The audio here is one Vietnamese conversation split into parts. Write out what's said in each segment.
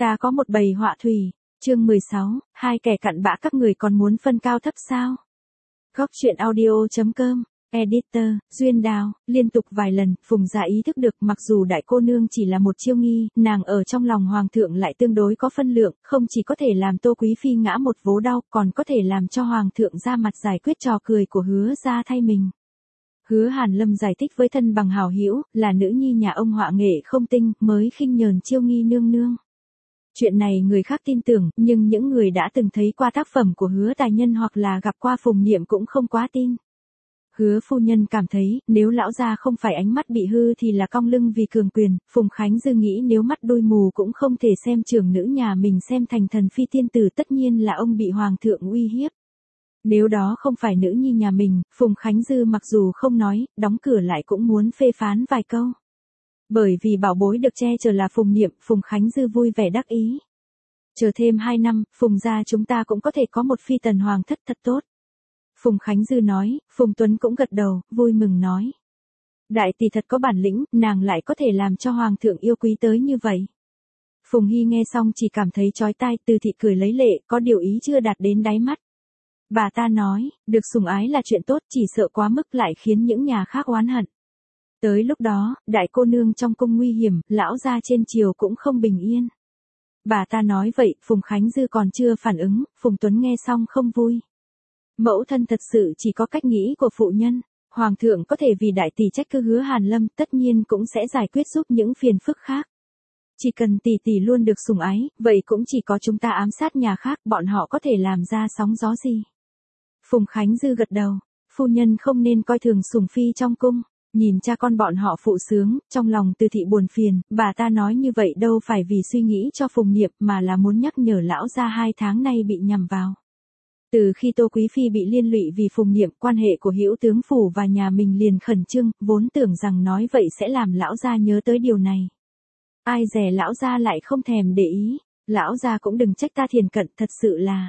Ta có một bầy họa thủy. Chương 16, hai kẻ cặn bã các người còn muốn phân cao thấp sao? Góc truyện audio.com. Editor, Duyên Đào, liên tục vài lần, Phùng Gia ý thức được mặc dù đại cô nương chỉ là một chiêu nghi, nàng ở trong lòng hoàng thượng lại tương đối có phân lượng, không chỉ có thể làm Tô Quý Phi ngã một vố đau, còn có thể làm cho hoàng thượng ra mặt giải quyết trò cười của Hứa gia thay mình. Hứa Hàn Lâm giải thích với thân bằng hảo hữu, là nữ nhi nhà ông họa nghệ không tinh, mới khinh nhờn chiêu nghi nương nương. Chuyện này người khác tin tưởng, nhưng những người đã từng thấy qua tác phẩm của Hứa tài nhân hoặc là gặp qua Phùng Niệm cũng không quá tin. Hứa phu nhân cảm thấy, nếu lão gia không phải ánh mắt bị hư thì là cong lưng vì cường quyền, Phùng Khánh Dư nghĩ nếu mắt đôi mù cũng không thể xem trưởng nữ nhà mình xem thành thần phi tiên tử, tất nhiên là ông bị hoàng thượng uy hiếp. Nếu đó không phải nữ nhi nhà mình, Phùng Khánh Dư mặc dù không nói, đóng cửa lại cũng muốn phê phán vài câu. Bởi vì bảo bối được che chở là Phùng Niệm, Phùng Khánh Dư vui vẻ đắc ý. Chờ thêm 2 năm, Phùng gia chúng ta cũng có thể có một phi tần hoàng thất thật tốt. Phùng Khánh Dư nói, Phùng Tuấn cũng gật đầu, vui mừng nói. Đại tỷ thật có bản lĩnh, nàng lại có thể làm cho hoàng thượng yêu quý tới như vậy. Phùng Hy nghe xong chỉ cảm thấy chói tai, Từ thị cười lấy lệ, có điều ý chưa đạt đến đáy mắt. Bà ta nói, được sủng ái là chuyện tốt, chỉ sợ quá mức lại khiến những nhà khác oán hận. Tới lúc đó, đại cô nương trong cung nguy hiểm, lão gia trên triều cũng không bình yên. Bà ta nói vậy, Phùng Khánh Dư còn chưa phản ứng, Phùng Tuấn nghe xong không vui. Mẫu thân thật sự chỉ có cách nghĩ của phụ nhân, hoàng thượng có thể vì đại tỷ trách cứ Hứa Hàn Lâm, tất nhiên cũng sẽ giải quyết giúp những phiền phức khác. Chỉ cần tỷ tỷ luôn được sủng ái, vậy cũng chỉ có chúng ta ám sát nhà khác, bọn họ có thể làm ra sóng gió gì. Phùng Khánh Dư gật đầu, phu nhân không nên coi thường sủng phi trong cung. Nhìn cha con bọn họ phụ sướng, trong lòng Từ thị buồn phiền, bà ta nói như vậy đâu phải vì suy nghĩ cho Phùng Niệm mà là muốn nhắc nhở lão gia 2 tháng nay bị nhằm vào. Từ khi Tô Quý Phi bị liên lụy vì Phùng Niệm, quan hệ của Hữu tướng phủ và nhà mình liền khẩn trương, vốn tưởng rằng nói vậy sẽ làm lão gia nhớ tới điều này. Ai dè lão gia lại không thèm để ý, lão gia cũng đừng trách ta thiền cận, thật sự là.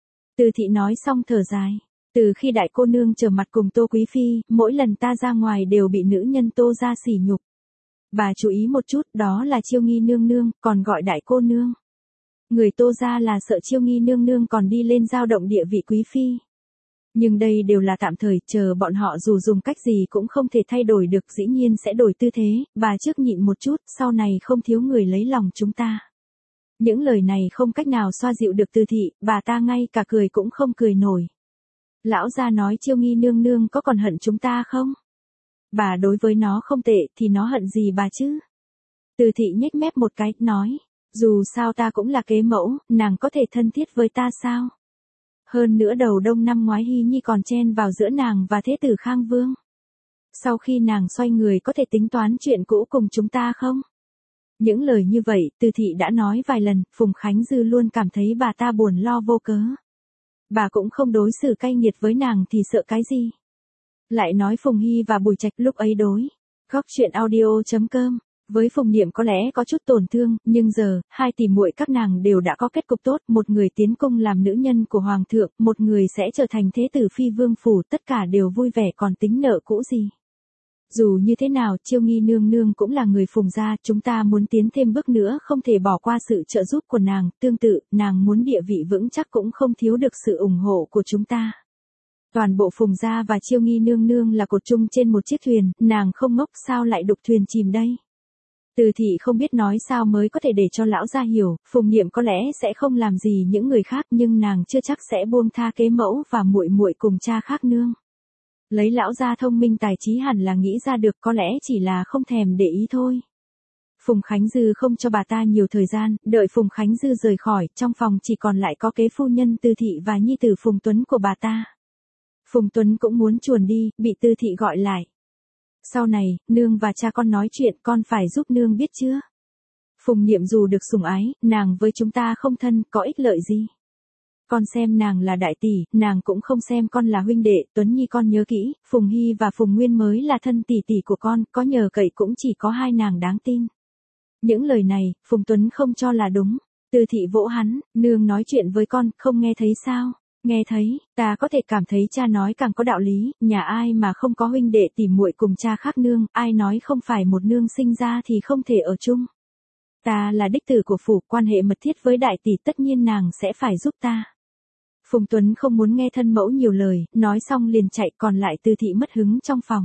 Từ thị nói xong thở dài. Từ khi đại cô nương trở mặt cùng Tô Quý Phi, mỗi lần ta ra ngoài đều bị nữ nhân Tô gia sỉ nhục. Bà chú ý một chút, đó là Chiêu Nghi nương nương, còn gọi đại cô nương. Người Tô gia là sợ Chiêu Nghi nương nương còn đi lên dao động địa vị quý phi. Nhưng đây đều là tạm thời, chờ bọn họ dù dùng cách gì cũng không thể thay đổi được, dĩ nhiên sẽ đổi tư thế, bà trước nhịn một chút, sau này không thiếu người lấy lòng chúng ta. Những lời này không cách nào xoa dịu được Từ thị, bà ta ngay cả cười cũng không cười nổi. Lão gia nói Chiêu Nghi nương nương có còn hận chúng ta không? Bà đối với nó không tệ thì nó hận gì bà chứ? Từ thị nhếch mép một cái, nói, dù sao ta cũng là kế mẫu, nàng có thể thân thiết với ta sao? Hơn nữa đầu đông năm ngoái Hy Nhi còn chen vào giữa nàng và thế tử Khang Vương. Sau khi nàng xoay người có thể tính toán chuyện cũ cùng chúng ta không? Những lời như vậy, Từ thị đã nói vài lần, Phùng Khánh Dư luôn cảm thấy bà ta buồn lo vô cớ. Bà cũng không đối xử cay nghiệt với nàng thì sợ cái gì. Lại nói Phùng Hy và Bùi Trạch lúc ấy đối. Góc truyện audio.com. Với Phùng Niệm có lẽ có chút tổn thương, nhưng giờ, 2 tỷ muội các nàng đều đã có kết cục tốt, một người tiến cung làm nữ nhân của hoàng thượng, một người sẽ trở thành thế tử phi vương phủ, tất cả đều vui vẻ còn tính nợ cũ gì. Dù như thế nào, Chiêu Nghi nương nương cũng là người Phùng gia, chúng ta muốn tiến thêm bước nữa không thể bỏ qua sự trợ giúp của nàng, tương tự, nàng muốn địa vị vững chắc cũng không thiếu được sự ủng hộ của chúng ta. Toàn bộ Phùng gia và Chiêu Nghi nương nương là cột chung trên một chiếc thuyền, nàng không ngốc sao lại đục thuyền chìm đây. Từ thị không biết nói sao mới có thể để cho lão gia hiểu, Phùng Niệm có lẽ sẽ không làm gì những người khác nhưng nàng chưa chắc sẽ buông tha kế mẫu và muội muội cùng cha khác nương. Lấy lão gia thông minh tài trí hẳn là nghĩ ra được, có lẽ chỉ là không thèm để ý thôi. Phùng Khánh Dư không cho bà ta nhiều thời gian, đợi Phùng Khánh Dư rời khỏi, trong phòng chỉ còn lại có kế phu nhân Từ thị và nhi tử Phùng Tuấn của bà ta. Phùng Tuấn cũng muốn chuồn đi, bị Từ thị gọi lại. Sau này, nương và cha con nói chuyện, con phải giúp nương biết chưa? Phùng Niệm dù được sủng ái, nàng với chúng ta không thân, có ích lợi gì? Con xem nàng là đại tỷ, nàng cũng không xem con là huynh đệ, Tuấn Nhi con nhớ kỹ, Phùng Hy và Phùng Nguyên mới là thân tỷ tỷ của con, có nhờ cậy cũng chỉ có 2 nàng đáng tin. Những lời này, Phùng Tuấn không cho là đúng. Từ thị vỗ hắn, nương nói chuyện với con, không nghe thấy sao? Nghe thấy, ta có thể cảm thấy cha nói càng có đạo lý, nhà ai mà không có huynh đệ tỉ muội cùng cha khác nương, ai nói không phải một nương sinh ra thì không thể ở chung. Ta là đích tử của phủ, quan hệ mật thiết với đại tỷ, tất nhiên nàng sẽ phải giúp ta. Phùng Tuấn không muốn nghe thân mẫu nhiều lời, nói xong liền chạy, còn lại Tư thị mất hứng trong phòng.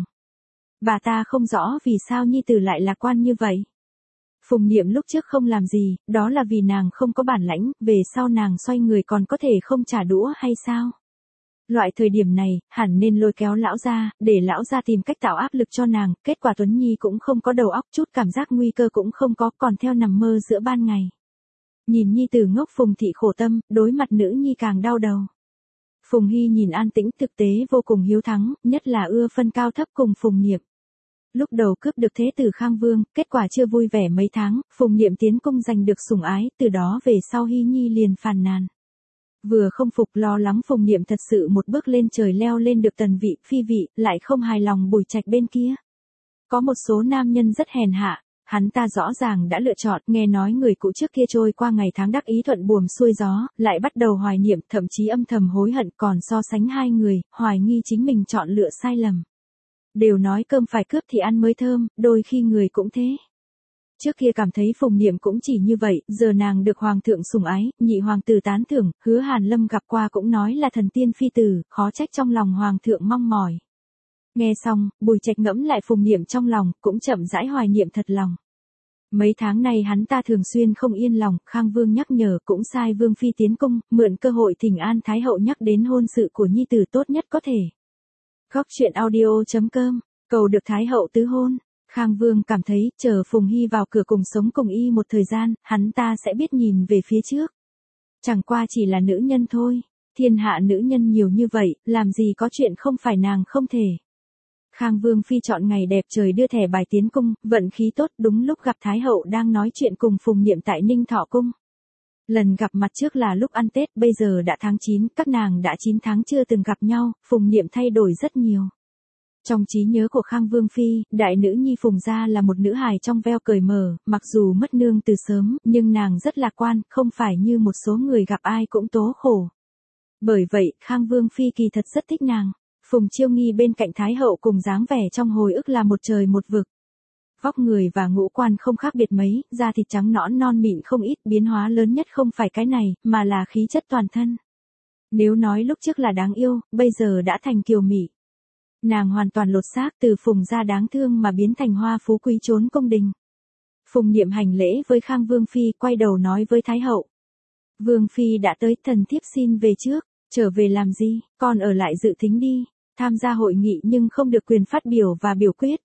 Bà ta không rõ vì sao nhi tử lại lạc quan như vậy. Phùng Niệm lúc trước không làm gì, đó là vì nàng không có bản lãnh, về sau nàng xoay người còn có thể không trả đũa hay sao? Loại thời điểm này, hẳn nên lôi kéo lão gia, để lão gia tìm cách tạo áp lực cho nàng, kết quả Tuấn Nhi cũng không có đầu óc, chút cảm giác nguy cơ cũng không có, còn theo nằm mơ giữa ban ngày. Nhìn nhi tử ngốc Phùng thị khổ tâm, đối mặt nữ nhi càng đau đầu. Phùng Hy nhìn an tĩnh thực tế vô cùng hiếu thắng, nhất là ưa phân cao thấp cùng Phùng Niệm. Lúc đầu cướp được thế tử Khang Vương, kết quả chưa vui vẻ mấy tháng, Phùng Niệm tiến cung giành được sủng ái, từ đó về sau Hy Nhi liền phàn nàn. Vừa không phục lo lắng Phùng Niệm thật sự một bước lên trời leo lên được tần vị, phi vị, lại không hài lòng Bùi Trạch bên kia. Có một số nam nhân rất hèn hạ, hắn ta rõ ràng đã lựa chọn, nghe nói người cũ trước kia trôi qua ngày tháng đắc ý thuận buồm xuôi gió, lại bắt đầu hoài niệm, thậm chí âm thầm hối hận, còn so sánh hai người, hoài nghi chính mình chọn lựa sai lầm. Đều nói cơm phải cướp thì ăn mới thơm, đôi khi người cũng thế. Trước kia cảm thấy Phùng Niệm cũng chỉ như vậy, giờ nàng được hoàng thượng sủng ái, nhị hoàng tử tán thưởng, Hứa Hàn Lâm gặp qua cũng nói là thần tiên phi tử, khó trách trong lòng hoàng thượng mong mỏi. Nghe xong, Bùi Trạch ngẫm lại Phùng Niệm trong lòng, cũng chậm rãi hoài niệm thật lòng. Mấy tháng này hắn ta thường xuyên không yên lòng, Khang Vương nhắc nhở, cũng sai Vương phi tiến cung, mượn cơ hội thỉnh an Thái hậu nhắc đến hôn sự của nhi tử tốt nhất có thể. Góc truyện audio.com, cầu được Thái hậu tứ hôn. Khang Vương cảm thấy, chờ Phùng Hy vào cửa cùng sống cùng y một thời gian, hắn ta sẽ biết nhìn về phía trước. Chẳng qua chỉ là nữ nhân thôi, thiên hạ nữ nhân nhiều như vậy, làm gì có chuyện không phải nàng không thể. Khang Vương phi chọn ngày đẹp trời đưa thẻ bài tiến cung, vận khí tốt, đúng lúc gặp Thái hậu đang nói chuyện cùng Phùng Niệm tại Ninh Thọ cung. Lần gặp mặt trước là lúc ăn Tết, bây giờ đã tháng 9, các nàng đã 9 tháng chưa từng gặp nhau, Phùng Niệm thay đổi rất nhiều. Trong trí nhớ của Khang Vương phi, đại nữ nhi Phùng gia là một nữ hài trong veo cởi mở, mặc dù mất nương từ sớm, nhưng nàng rất lạc quan, không phải như một số người gặp ai cũng tố khổ. Bởi vậy, Khang Vương phi kỳ thật rất thích nàng. Phùng Chiêu Nghi bên cạnh Thái hậu cùng dáng vẻ trong hồi ức là một trời một vực. Vóc người và ngũ quan không khác biệt mấy, da thịt trắng nõn non mịn không ít, biến hóa lớn nhất không phải cái này, mà là khí chất toàn thân. Nếu nói lúc trước là đáng yêu, bây giờ đã thành kiều mỹ. Nàng hoàn toàn lột xác, từ Phùng gia đáng thương mà biến thành hoa phú quý trốn cung đình. Phùng Niệm hành lễ với Khang Vương phi, quay đầu nói với Thái hậu. Vương phi đã tới, thần thiếp xin về trước. Trở về làm gì, con ở lại dự thính đi. Tham gia hội nghị nhưng không được quyền phát biểu và biểu quyết.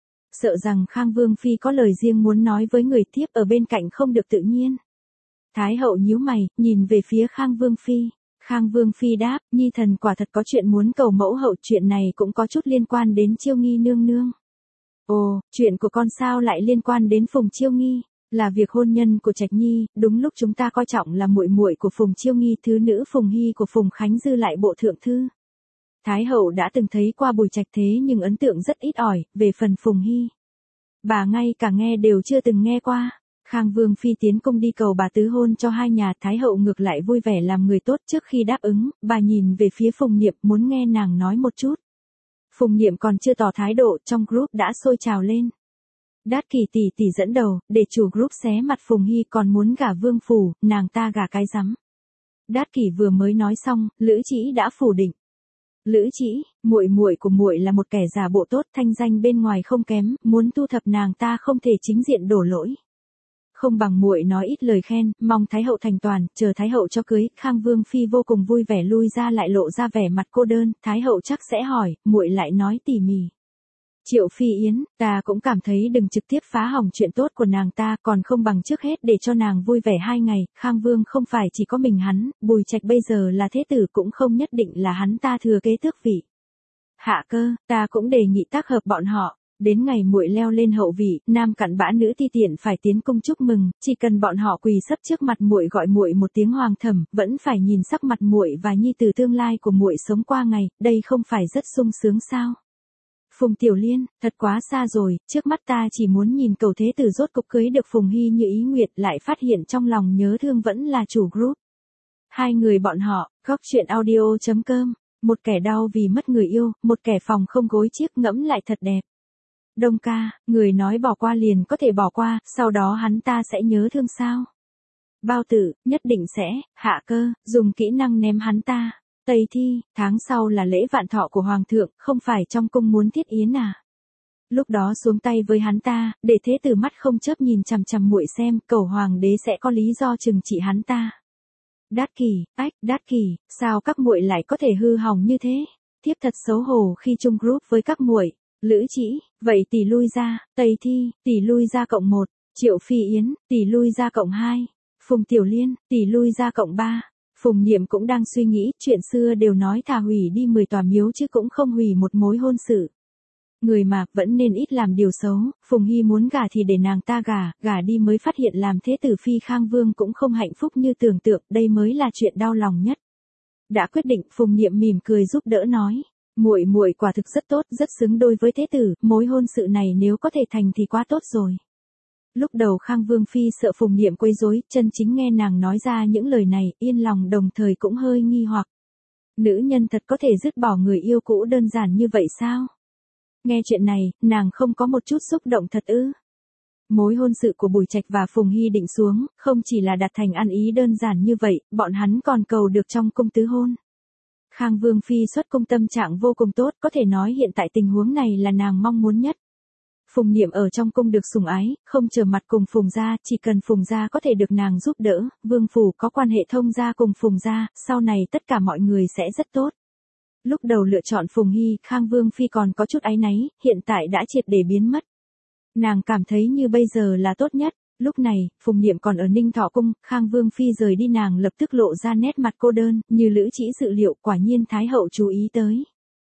Sợ rằng Khang Vương phi có lời riêng muốn nói với người tiếp ở bên cạnh không được tự nhiên. Thái hậu nhíu mày, nhìn về phía Khang Vương phi. Khang Vương phi đáp, nhi thần quả thật có chuyện muốn cầu mẫu hậu, chuyện này cũng có chút liên quan đến Chiêu Nghi nương nương. Ồ, chuyện của con sao lại liên quan đến Phùng Chiêu Nghi? Là việc hôn nhân của Trạch Nhi, đúng lúc chúng ta coi trọng là muội muội của Phùng Chiêu Nghi, thứ nữ Phùng Hy của Phùng Khánh Dư lại bộ thượng thư. Thái hậu đã từng thấy qua Bùi Trạch thế nhưng ấn tượng rất ít ỏi, về phần Phùng Hy. Bà ngay cả nghe đều chưa từng nghe qua. Khang Vương phi tiến cung đi cầu bà tứ hôn cho hai nhà, Thái hậu ngược lại vui vẻ làm người tốt, trước khi đáp ứng, bà nhìn về phía Phùng Niệm muốn nghe nàng nói một chút. Phùng Niệm còn chưa tỏ thái độ, trong group đã sôi trào lên. Đát Kỷ tỷ tỷ dẫn đầu, để chủ group xé mặt Phùng Hy, còn muốn gả Vương phủ, nàng ta gả cái rắm. Đát Kỷ vừa mới nói xong, Lữ Trĩ đã phủ định. Lữ Trĩ, muội muội của muội là một kẻ giả bộ tốt, thanh danh bên ngoài không kém, muốn thu thập nàng ta không thể chính diện đổ lỗi. Không bằng muội nói ít lời khen, mong Thái hậu thành toàn, chờ Thái hậu cho cưới. Khang Vương phi vô cùng vui vẻ lui ra, lại lộ ra vẻ mặt cô đơn, Thái hậu chắc sẽ hỏi, muội lại nói tỉ mỉ. Triệu Phi Yến, ta cũng cảm thấy đừng trực tiếp phá hỏng chuyện tốt của nàng ta, còn không bằng trước hết để cho nàng vui vẻ 2 ngày. Khang Vương không phải chỉ có mình hắn, Bùi Trạch bây giờ là thế tử, cũng không nhất định là hắn ta thừa kế tước vị. Hạ cơ, ta cũng đề nghị tác hợp bọn họ. Đến ngày muội leo lên hậu vị, nam cặn bã nữ ti tiện phải tiến cung chúc mừng, chỉ cần bọn họ quỳ sấp trước mặt muội gọi muội một tiếng hoàng thẩm, vẫn phải nhìn sắc mặt muội và nhi tử tương lai của muội sống qua ngày, đây không phải rất sung sướng sao? Phùng Tiểu Liên, thật quá xa rồi, trước mắt ta chỉ muốn nhìn cầu thế tử rốt cục cưới được Phùng Hy như ý nguyện, lại phát hiện trong lòng nhớ thương vẫn là chủ group. Hai người bọn họ, góc truyện audio.com, một kẻ đau vì mất người yêu, một kẻ phòng không gối chiếc, ngẫm lại thật đẹp. Đông ca, người nói bỏ qua liền có thể bỏ qua, sau đó hắn ta sẽ nhớ thương sao? Bao Tử, nhất định sẽ. Hạ Cơ, dùng kỹ năng ném hắn ta. Tây Thi, tháng sau là lễ vạn thọ của Hoàng thượng, không phải trong cung muốn thiết yến à? Lúc đó xuống tay với hắn ta, để thế tử mắt không chớp nhìn chằm chằm muội xem, cầu hoàng đế sẽ có lý do trừng trị hắn ta. Đát Kỷ, Đát Kỷ, sao các muội lại có thể hư hỏng như thế? Thiếp thật xấu hổ khi chung group với các muội. Lữ Chỉ, vậy tỷ lui ra. Tây Thi, tỷ lui ra +1. Triệu Phi Yến, tỷ lui ra +2. Phùng Tiểu Liên, tỷ lui ra +3. Phùng Niệm cũng đang suy nghĩ, chuyện xưa đều nói thà hủy đi 10 tòa miếu chứ cũng không hủy một mối hôn sự. Người mà, vẫn nên ít làm điều xấu, Phùng Hy muốn gả thì để nàng ta gả đi mới phát hiện làm thế tử phi Khang Vương cũng không hạnh phúc như tưởng tượng, đây mới là chuyện đau lòng nhất. Đã quyết định, Phùng Niệm mỉm cười giúp đỡ nói, muội quả thực rất tốt, rất xứng đôi với thế tử, mối hôn sự này nếu có thể thành thì quá tốt rồi. Lúc đầu Khang Vương phi sợ Phùng Niệm quấy rối, chân chính nghe nàng nói ra những lời này, yên lòng đồng thời cũng hơi nghi hoặc. Nữ nhân thật có thể dứt bỏ người yêu cũ đơn giản như vậy sao? Nghe chuyện này, nàng không có một chút xúc động thật ư? Mối hôn sự của Bùi Trạch và Phùng Hy định xuống, không chỉ là đạt thành ăn ý đơn giản như vậy, bọn hắn còn cầu được trong cung tứ hôn. Khang Vương phi xuất cung tâm trạng vô cùng tốt, có thể nói hiện tại tình huống này là nàng mong muốn nhất. Phùng Niệm ở trong cung được sủng ái, không trở mặt cùng Phùng gia, chỉ cần Phùng gia có thể được nàng giúp đỡ, Vương phủ có quan hệ thông gia cùng Phùng gia, sau này tất cả mọi người sẽ rất tốt. Lúc đầu lựa chọn Phùng Hy, Khang Vương phi còn có chút áy náy, hiện tại đã triệt để biến mất. Nàng cảm thấy như bây giờ là tốt nhất. Lúc này, Phùng Niệm còn ở Ninh Thọ cung, Khang Vương phi rời đi nàng lập tức lộ ra nét mặt cô đơn, như Lữ Chỉ dự liệu, quả nhiên Thái hậu chú ý tới.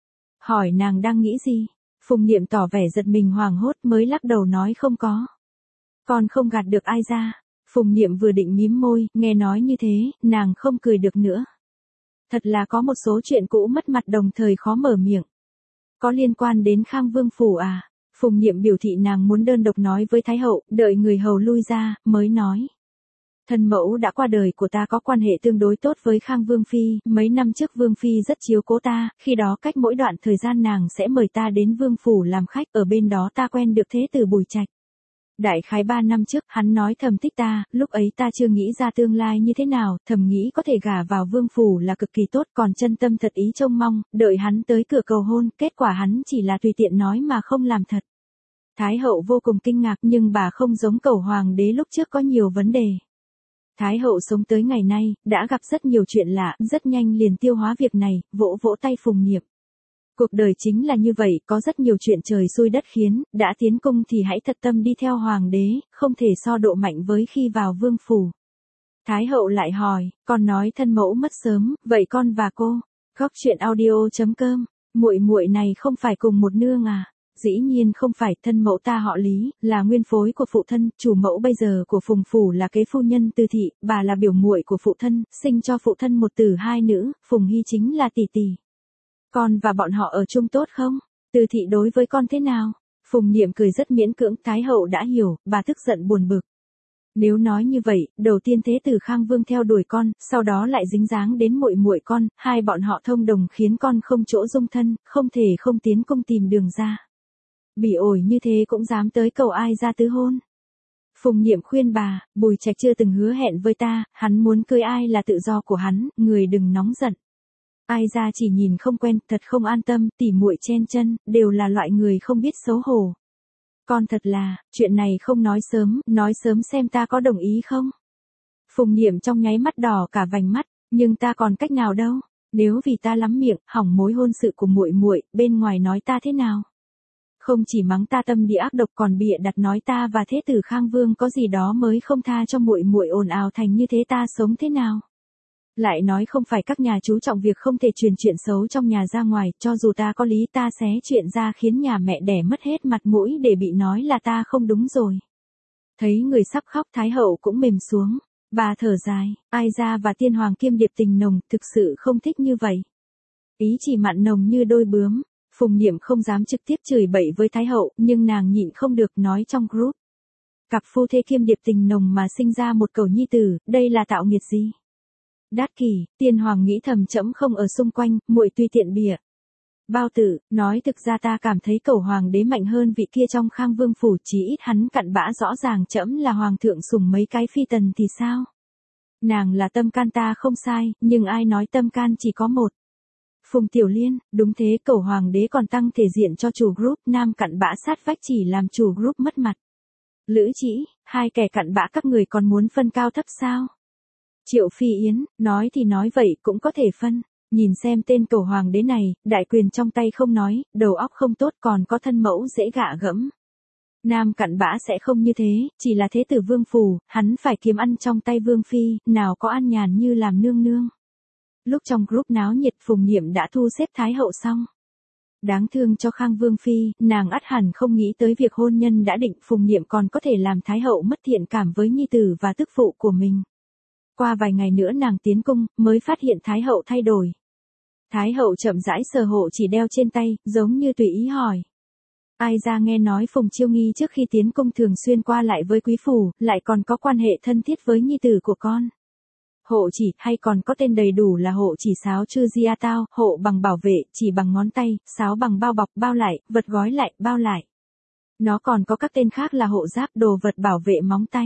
Hỏi nàng đang nghĩ gì? Phùng Niệm tỏ vẻ giật mình hoảng hốt mới lắc đầu nói không có. Còn không gạt được ai ra. Phùng Niệm vừa định mím môi, nghe nói như thế, nàng không cười được nữa. Thật là có một số chuyện cũ mất mặt đồng thời khó mở miệng. Có liên quan đến Khang Vương phủ à? Phùng Niệm biểu thị nàng muốn đơn độc nói với Thái hậu, đợi người hầu lui ra, mới nói. Thân mẫu đã qua đời của ta có quan hệ tương đối tốt với Khang Vương phi, mấy năm trước Vương phi rất chiếu cố ta, khi đó cách mỗi đoạn thời gian nàng sẽ mời ta đến Vương phủ làm khách, ở bên đó ta quen được thế tử Bùi Trạch. Đại khái 3 năm trước, hắn nói thầm thích ta, lúc ấy ta chưa nghĩ ra tương lai như thế nào, thầm nghĩ có thể gả vào Vương phủ là cực kỳ tốt, còn chân tâm thật ý trông mong, đợi hắn tới cửa cầu hôn, kết quả hắn chỉ là tùy tiện nói mà không làm thật. Thái hậu vô cùng kinh ngạc nhưng bà không giống Cẩu hoàng đế lúc trước có nhiều vấn đề. Thái hậu sống tới ngày nay, đã gặp rất nhiều chuyện lạ, rất nhanh liền tiêu hóa việc này, vỗ vỗ tay Phùng Niệm. Cuộc đời chính là như vậy, có rất nhiều chuyện trời xui đất khiến, đã tiến cung thì hãy thật tâm đi theo hoàng đế, không thể so độ mạnh với khi vào vương phủ. Thái hậu lại hỏi, con nói thân mẫu mất sớm, vậy con và cô, Góc Chuyện Audio.com, muội này không phải cùng một nương à? Dĩ nhiên không phải, thân mẫu ta họ Lý, là nguyên phối của phụ thân, chủ mẫu bây giờ của Phùng phủ là kế phu nhân Từ thị, bà là biểu muội của phụ thân, sinh cho phụ thân một tử hai nữ, Phùng Hy chính là tỷ tỷ. Con và bọn họ ở chung tốt không? Từ thị đối với con thế nào? Phùng Niệm cười rất miễn cưỡng, Thái hậu đã hiểu, bà tức giận buồn bực. Nếu nói như vậy, đầu tiên thế tử Khang Vương theo đuổi con, sau đó lại dính dáng đến muội con, hai bọn họ thông đồng khiến con không chỗ dung thân, không thể không tiến cung tìm đường ra. Bỉ ổi như thế cũng dám tới cầu ai ra tứ hôn. Phùng Niệm khuyên bà, Bùi Trạch chưa từng hứa hẹn với ta, hắn muốn cưới ai là tự do của hắn, người đừng nóng giận. Ai ra chỉ nhìn không quen, thật không an tâm, tỉ muội chen chân, đều là loại người không biết xấu hổ. Con thật là, chuyện này không nói sớm xem ta có đồng ý không? Phùng Niệm trong nháy mắt đỏ cả vành mắt, nhưng ta còn cách nào đâu, nếu vì ta lắm miệng, hỏng mối hôn sự của muội, bên ngoài nói ta thế nào? Không chỉ mắng ta tâm địa ác độc còn bịa đặt nói ta và thế tử Khang Vương có gì đó mới không tha cho muội ồn ào thành như thế, ta sống thế nào? Lại nói không phải các nhà chú trọng việc không thể truyền chuyện xấu trong nhà ra ngoài, cho dù ta có lý ta xé chuyện ra khiến nhà mẹ đẻ mất hết mặt mũi để bị nói là ta không đúng rồi. Thấy người sắp khóc, Thái hậu cũng mềm xuống, bà thở dài, Ai ra và Tiên Hoàng kiêm điệp tình nồng, thực sự không thích như vậy. Ý chỉ mặn nồng như đôi bướm. Phùng Niệm không dám trực tiếp chửi bậy với Thái hậu, nhưng nàng nhịn không được nói trong group. Cặp phu thê kiêm điệp tình nồng mà sinh ra một cẩu nhi tử, đây là tạo nghiệt gì? Đát Kỷ, Tiên Hoàng nghĩ thầm trẫm không ở xung quanh, muội tuy tiện bịa. Bao Tử, nói thực ra ta cảm thấy Cẩu hoàng đế mạnh hơn vị kia trong Khang Vương phủ, chí ít hắn cặn bã rõ ràng trẫm là hoàng thượng sủng mấy cái phi tần thì sao? Nàng là tâm can ta không sai, nhưng ai nói tâm can chỉ có một. Phùng Tiểu Liên, đúng thế, Cẩu hoàng đế còn tăng thể diện cho chủ group, nam cặn bã sát vách chỉ làm chủ group mất mặt. Lữ Chỉ, hai kẻ cặn bã các người còn muốn phân cao thấp sao? Triệu Phi Yến, nói thì nói vậy cũng có thể phân. Nhìn xem tên Cẩu hoàng đế này, đại quyền trong tay không nói, đầu óc không tốt còn có thân mẫu dễ gạ gẫm. Nam cặn bã sẽ không như thế, chỉ là thế tử vương phủ, hắn phải kiếm ăn trong tay vương phi, nào có an nhàn như làm nương nương. Lúc trong group náo nhiệt Phùng Niệm đã thu xếp Thái hậu xong. Đáng thương cho Khang Vương phi, nàng ắt hẳn không nghĩ tới việc hôn nhân đã định, Phùng Niệm còn có thể làm Thái hậu mất thiện cảm với nhi tử và tức phụ của mình. Qua vài ngày nữa nàng tiến cung, mới phát hiện Thái hậu thay đổi. Thái hậu chậm rãi sờ hộ chỉ đeo trên tay, giống như tùy ý hỏi. Ai ra nghe nói Phùng Chiêu Nghi trước khi tiến cung thường xuyên qua lại với quý phủ, lại còn có quan hệ thân thiết với nhi tử của con. Hộ chỉ, hay còn có tên đầy đủ là hộ chỉ sáo chư gia tao, hộ bằng bảo vệ, chỉ bằng ngón tay, sáo bằng bao bọc, bao lại, vật gói lại, bao lại. Nó còn có các tên khác là hộ giáp, đồ vật bảo vệ móng tay.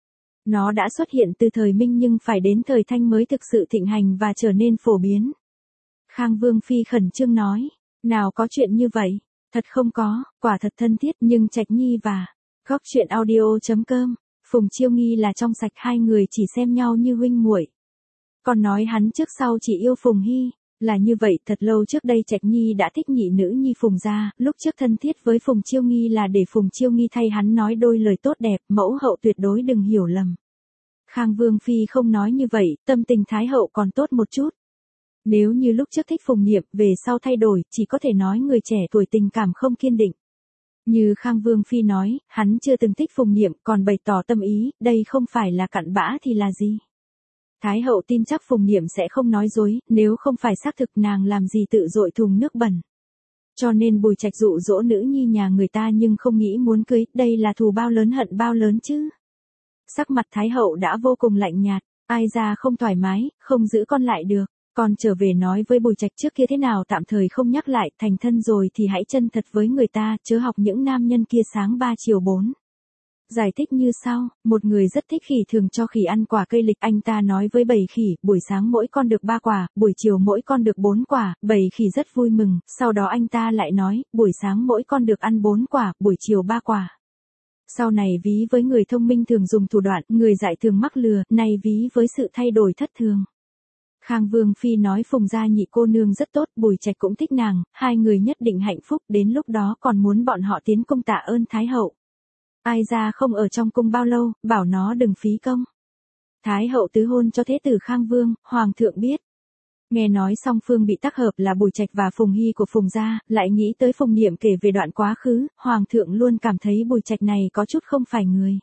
Nó đã xuất hiện từ thời Minh nhưng phải đến thời Thanh mới thực sự thịnh hành và trở nên phổ biến. Khang Vương phi khẩn trương nói, nào có chuyện như vậy, thật không có, quả thật thân thiết, nhưng Trạch Nhi và Góc Chuyện Audio.com, Phùng Chiêu Nghi là trong sạch, hai người chỉ xem nhau như huynh muội. Còn nói hắn trước sau chỉ yêu Phùng Hy, là như vậy, thật lâu trước đây Trạch Nhi đã thích nhị nữ nhi Phùng gia, lúc trước thân thiết với Phùng Chiêu Nghi là để Phùng Chiêu Nghi thay hắn nói đôi lời tốt đẹp, mẫu hậu tuyệt đối đừng hiểu lầm. Khang Vương phi không nói như vậy, tâm tình Thái hậu còn tốt một chút. Nếu như lúc trước thích Phùng Niệm, về sau thay đổi, chỉ có thể nói người trẻ tuổi tình cảm không kiên định. Như Khang Vương phi nói, hắn chưa từng thích Phùng Niệm, còn bày tỏ tâm ý, đây không phải là cặn bã thì là gì? Thái hậu tin chắc Phùng Niệm sẽ không nói dối, nếu không phải xác thực nàng làm gì tự dội thùng nước bẩn. Cho nên Bùi Trạch dụ dỗ nữ nhi nhà người ta nhưng không nghĩ muốn cưới, đây là thù bao lớn hận bao lớn chứ. Sắc mặt Thái hậu đã vô cùng lạnh nhạt, ai ra không thoải mái, không giữ con lại được. Con trở về nói với Bùi Trạch trước kia thế nào tạm thời không nhắc lại, thành thân rồi thì hãy chân thật với người ta, chớ học những nam nhân kia sáng 3 chiều 4. Giải thích như sau, một người rất thích khỉ thường cho khỉ ăn quả cây lịch, anh ta nói với bầy khỉ, buổi sáng mỗi con được 3 quả, buổi chiều mỗi con được 4 quả, bầy khỉ rất vui mừng, sau đó anh ta lại nói, buổi sáng mỗi con được ăn 4 quả, buổi chiều 3 quả. Sau này ví với người thông minh thường dùng thủ đoạn, người dại thường mắc lừa, nay ví với sự thay đổi thất thường. Khang Vương phi nói Phùng gia nhị cô nương rất tốt, Bùi Trạch cũng thích nàng, hai người nhất định hạnh phúc, đến lúc đó còn muốn bọn họ tiến cung tạ ơn Thái hậu. Ai ra không ở trong cung bao lâu, bảo nó đừng phí công. Thái hậu tứ hôn cho thế tử Khang Vương, hoàng thượng biết. Nghe nói song phương bị tác hợp là Bùi Trạch và Phùng Hy của Phùng gia, lại nghĩ tới Phùng Niệm kể về đoạn quá khứ, hoàng thượng luôn cảm thấy Bùi Trạch này có chút không phải người.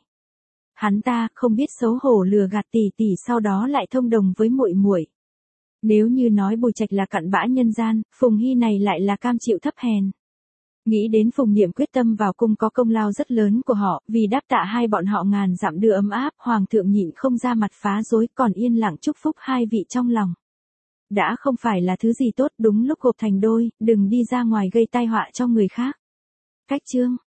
Hắn ta không biết xấu hổ lừa gạt tỷ tỷ, sau đó lại thông đồng với muội muội. Nếu như nói Bùi Trạch là cặn bã nhân gian, Phùng Hy này lại là cam chịu thấp hèn. Nghĩ đến Phùng Niệm quyết tâm vào cung có công lao rất lớn của họ, vì đáp tạ hai bọn họ ngàn dặm đưa ấm áp, hoàng thượng nhịn không ra mặt phá rối, còn yên lặng chúc phúc hai vị trong lòng. Đã không phải là thứ gì tốt, đúng lúc gộp thành đôi, đừng đi ra ngoài gây tai họa cho người khác. Cách chương